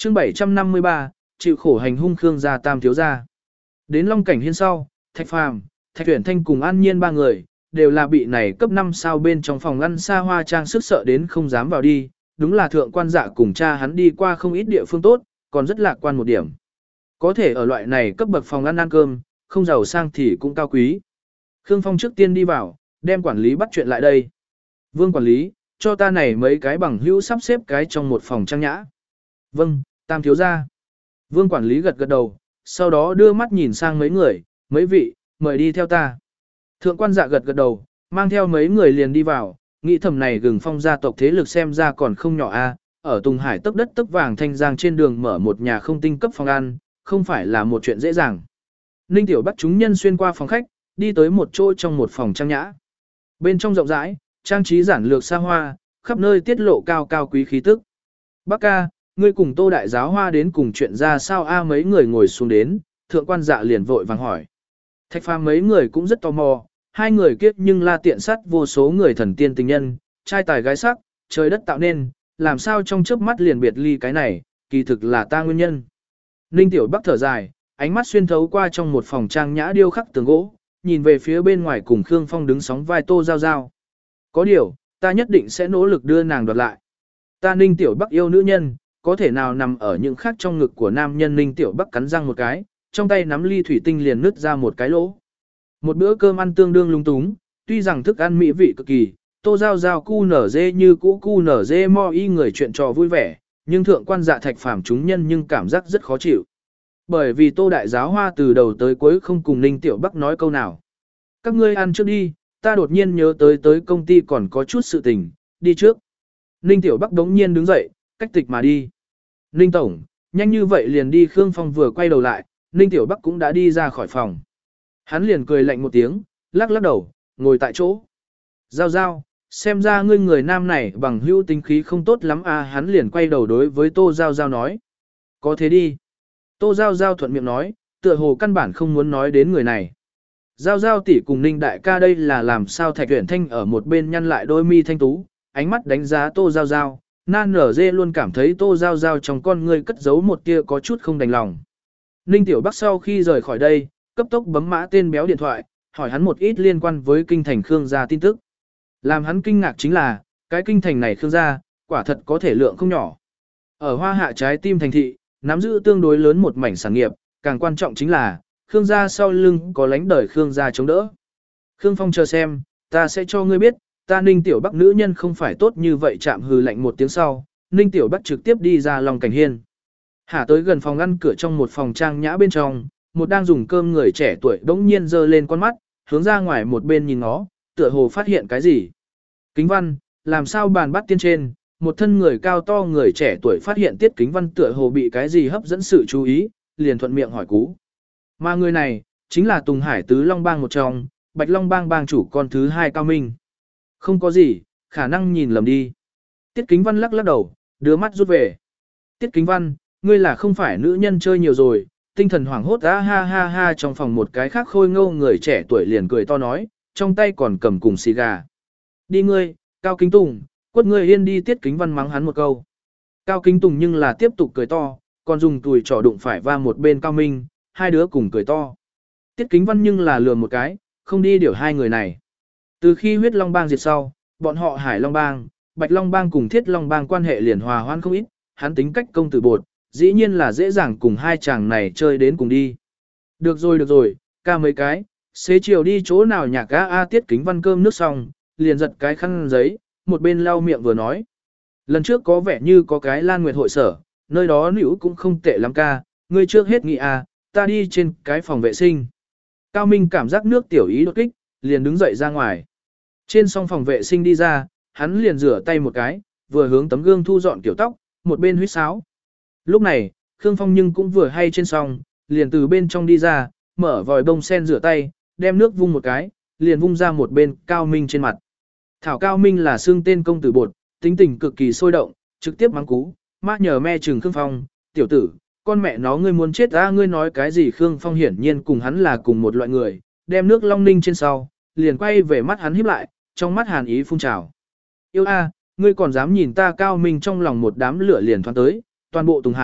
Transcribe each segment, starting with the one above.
chương 753, chịu khổ hành hung Khương gia tam thiếu gia. Đến Long Cảnh Hiên sau, Thạch Phàm, Thạch Tuyển Thanh cùng An Nhiên ba người, đều là bị này cấp 5 sao bên trong phòng ăn xa hoa trang sức sợ đến không dám vào đi, đúng là thượng quan dạ cùng cha hắn đi qua không ít địa phương tốt, còn rất lạc quan một điểm. Có thể ở loại này cấp bậc phòng ăn cơm, không giàu sang thì cũng cao quý. Khương Phong trước tiên đi vào, đem quản lý bắt chuyện lại đây. Vương quản lý, cho ta này mấy cái bằng hữu sắp xếp cái trong một phòng trang nhã. Vâng, tam thiếu gia. Vương quản lý gật gật đầu, sau đó đưa mắt nhìn sang mấy người, mấy vị, mời đi theo ta. Thượng quan dạ gật gật đầu, mang theo mấy người liền đi vào, nghĩ thầm này gừng phong gia tộc thế lực xem ra còn không nhỏ a. Ở Tùng Hải tấp đất tấp vàng thanh giang trên đường mở một nhà không tinh cấp phòng ăn, không phải là một chuyện dễ dàng. Ninh Tiểu Bắc chúng nhân xuyên qua phòng khách, đi tới một chỗ trong một phòng trang nhã. Bên trong rộng rãi, trang trí giản lược xa hoa, khắp nơi tiết lộ cao cao quý khí tức. Bác ca, ngươi cùng Tô Đại Giáo Hoa đến cùng chuyện ra sao a? Mấy người ngồi xuống đến, thượng quan dạ liền vội vàng hỏi. Thạch Phàm mấy người cũng rất tò mò, hai người kiếp nhưng la tiện sát vô số người thần tiên tình nhân, trai tài gái sắc, trời đất tạo nên, làm sao trong chớp mắt liền biệt ly cái này, kỳ thực là ta nguyên nhân. Ninh Tiểu Bắc thở dài, ánh mắt xuyên thấu qua trong một phòng trang nhã điêu khắc tường gỗ, nhìn về phía bên ngoài cùng Khương Phong đứng sóng vai Tô Giao Giao. Có điều, ta nhất định sẽ nỗ lực đưa nàng đoạt lại. Ta Ninh Tiểu Bắc yêu nữ nhân, có thể nào nằm ở những khác trong ngực của nam nhân. Ninh Tiểu Bắc cắn răng một cái, trong tay nắm ly thủy tinh liền nứt ra một cái lỗ. Một bữa cơm ăn tương đương lung túng, tuy rằng thức ăn mỹ vị cực kỳ, Tô Giao Giao cu nở dê như cũ cu nở dê mo y người chuyện trò vui vẻ, nhưng thượng quan dạ Thạch Phàm chúng nhân nhưng cảm giác rất khó chịu. Bởi vì Tô Đại Giáo Hoa từ đầu tới cuối không cùng Ninh Tiểu Bắc nói câu nào. Các ngươi ăn trước đi, ta đột nhiên nhớ tới công ty còn có chút sự tình, đi trước. Ninh Tiểu Bắc đống nhiên đứng dậy, cách tịch mà đi. Ninh Tổng, nhanh như vậy liền đi. Khương Phong vừa quay đầu lại, Ninh Tiểu Bắc cũng đã đi ra khỏi phòng. Hắn liền cười lạnh một tiếng, lắc lắc đầu, ngồi tại chỗ. Giao Giao, xem ra ngươi người nam này bằng hữu tính khí không tốt lắm à. Hắn liền quay đầu đối với Tô Giao Giao nói. Có thế đi. Tô Giao Giao thuận miệng nói, tựa hồ căn bản không muốn nói đến người này. Giao Giao tỷ cùng Ninh đại ca đây là làm sao? Thạch Uyển Thanh ở một bên nhăn lại đôi mi thanh tú, ánh mắt đánh giá Tô Giao Giao. Nan nở dê luôn cảm thấy Tô Giao Giao trong con ngươi cất giấu một tia có chút không đành lòng. Ninh Tiểu Bắc sau khi rời khỏi đây, cấp tốc bấm mã tên béo điện thoại, hỏi hắn một ít liên quan với kinh thành Khương gia tin tức. Làm hắn kinh ngạc chính là, cái kinh thành này Khương gia, quả thật có thể lượng không nhỏ. Ở Hoa Hạ trái tim thành thị, nắm giữ tương đối lớn một mảnh sản nghiệp, càng quan trọng chính là, Khương gia sau lưng có lãnh đời Khương gia chống đỡ. Khương Phong chờ xem, ta sẽ cho ngươi biết, ta Ninh Tiểu Bắc nữ nhân không phải tốt như vậy. Chạm hừ lạnh một tiếng sau, Ninh Tiểu Bắc trực tiếp đi ra Long Cảnh Hiên. Hạ tới gần phòng ngăn cửa trong một phòng trang nhã bên trong, một đang dùng cơm người trẻ tuổi đống nhiên giơ lên con mắt, hướng ra ngoài một bên nhìn nó, tựa hồ phát hiện cái gì. Kính Văn, làm sao bàn bắt tiên trên, một thân người cao to người trẻ tuổi phát hiện Tiết Kính Văn tựa hồ bị cái gì hấp dẫn sự chú ý, liền thuận miệng hỏi cú. Mà người này, chính là Tùng Hải Tứ Long Bang một trong, Bạch Long Bang bang chủ con thứ hai Cao Minh. Không có gì, khả năng nhìn lầm đi. Tiết Kính Văn lắc lắc đầu, đưa mắt rút về. Tiết Kính Văn, ngươi là không phải nữ nhân chơi nhiều rồi, tinh thần hoảng hốt ha ha ha ha. Trong phòng một cái khác khôi ngô người trẻ tuổi liền cười to nói, trong tay còn cầm cùng xì gà. Đi ngươi, Cao Kính Tùng, quất ngươi yên đi. Tiết Kính Văn mắng hắn một câu. Cao Kính Tùng nhưng là tiếp tục cười to, còn dùng tùi trỏ đụng phải va một bên Cao Minh, hai đứa cùng cười to. Tiết Kính Văn nhưng là lừa một cái, không đi điều hai người này. Từ khi huyết Long Bang diệt sau, bọn họ Hải Long Bang, Bạch Long Bang cùng Thiết Long Bang quan hệ liền hòa hoãn không ít, hắn tính cách công tử bột, dĩ nhiên là dễ dàng cùng hai chàng này chơi đến cùng đi. Được rồi, ca mấy cái, xế chiều đi chỗ nào nhạc a. Tiết Kính Văn cơm nước xong, liền giật cái khăn giấy, một bên lau miệng vừa nói. Lần trước có vẻ như có cái Lan Nguyệt hội sở, nơi đó nữ cũng không tệ lắm ca, ngươi trước hết nghĩ a, ta đi trên cái phòng vệ sinh. Cao Minh cảm giác nước tiểu ý đột kích, liền đứng dậy ra ngoài. Trên song phòng vệ sinh đi ra, hắn liền rửa tay một cái, vừa hướng tấm gương thu dọn kiểu tóc, một bên huýt sáo. Lúc này, Khương Phong nhưng cũng vừa hay trên song, liền từ bên trong đi ra, mở vòi bông sen rửa tay, đem nước vung một cái, liền vung ra một bên Cao Minh trên mặt. Thảo Cao Minh là xương tên công tử bột, tính tình cực kỳ sôi động, trực tiếp mắng cú, má nhờ me chừng Khương Phong, tiểu tử, con mẹ nó ngươi muốn chết à, ngươi nói cái gì? Khương Phong hiển nhiên cùng hắn là cùng một loại người, đem nước long ninh trên sau, liền quay về mắt hắn híp lại, trong mắt hàn ý phun trào. Yêu a, ngươi còn dám nhìn ta? Cao Minh trong lòng một đám lửa liền thoáng tới, toàn bộ Tùng Hải,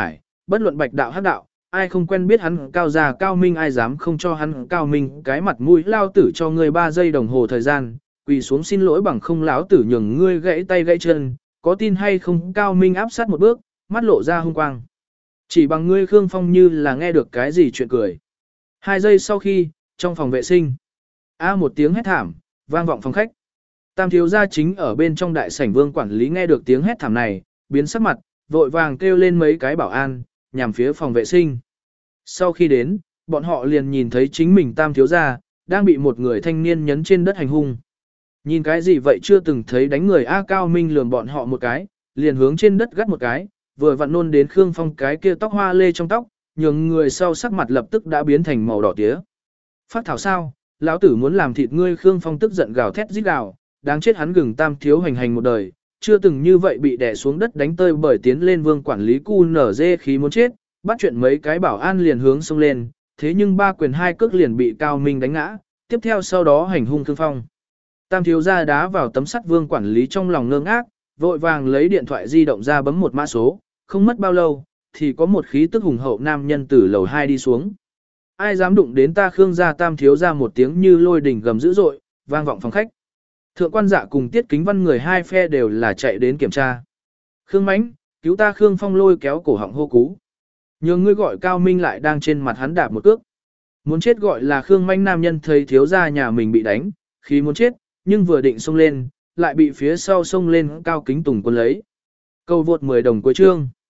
bất luận bạch đạo hắc đạo, ai không quen biết hắn cao già cao minh, ai dám không cho hắn cao minh cái mặt mũi, lao tử cho ngươi 3 giây đồng hồ thời gian, quỳ xuống xin lỗi bằng không lão tử nhường ngươi gãy tay gãy chân, có tin hay không? Cao minh áp sát một bước, mắt lộ ra hung quang. Chỉ bằng ngươi Khương Phong như là nghe được cái gì chuyện cười. 2 giây sau khi, trong phòng vệ sinh, một tiếng hét thảm, vang vọng phòng khách. Tam thiếu gia chính ở bên trong đại sảnh, Vương quản lý nghe được tiếng hét thảm này, biến sắc mặt, vội vàng kêu lên mấy cái bảo an, nhằm phía phòng vệ sinh. Sau khi đến, bọn họ liền nhìn thấy chính mình tam thiếu gia, đang bị một người thanh niên nhấn trên đất hành hung. Nhìn cái gì vậy, chưa từng thấy đánh người a? Cao Minh lườm bọn họ một cái, liền hướng trên đất gắt một cái, vừa vặn nôn đến Khương Phong cái kia tóc hoa lê trong tóc, nhường người sau sắc mặt lập tức đã biến thành màu đỏ tía. Phát thảo sao, lão tử muốn làm thịt ngươi! Khương Phong tức giận gào thét rít gào, đáng chết hắn gừng tam thiếu hành hành một đời, chưa từng như vậy bị đè xuống đất đánh tơi bởi. Tiến lên Vương quản lý cu nở dê khí muốn chết, bắt chuyện mấy cái bảo an liền hướng xông lên, thế nhưng 3 quyền 2 cước liền bị Cao Minh đánh ngã, tiếp theo sau đó hành hung Khương Phong. Tam thiếu gia đá vào tấm sắt, Vương quản lý trong lòng ngơ ngác, vội vàng lấy điện thoại di động ra bấm một mã số, không mất bao lâu, thì có một khí tức hùng hậu nam nhân từ lầu 2 đi xuống. Ai dám đụng đến ta Khương gia? Tam thiếu gia một tiếng như lôi đình gầm dữ dội, vang vọng phòng khách. Thượng quan Dạ cùng Tiết Kính Văn người hai phe đều là chạy đến kiểm tra. Khương Mãnh, cứu ta! Khương Phong lôi kéo cổ họng hô cứu. Nhường ngươi gọi Cao Minh lại, đang trên mặt hắn đạp một cước. Muốn chết gọi là Khương Mãnh nam nhân thấy thiếu gia nhà mình bị đánh, khí muốn chết, nhưng vừa định xông lên, lại bị phía sau xông lên Cao Kính Tùng quân lấy. Câu vượt 10 đồng cuối chương.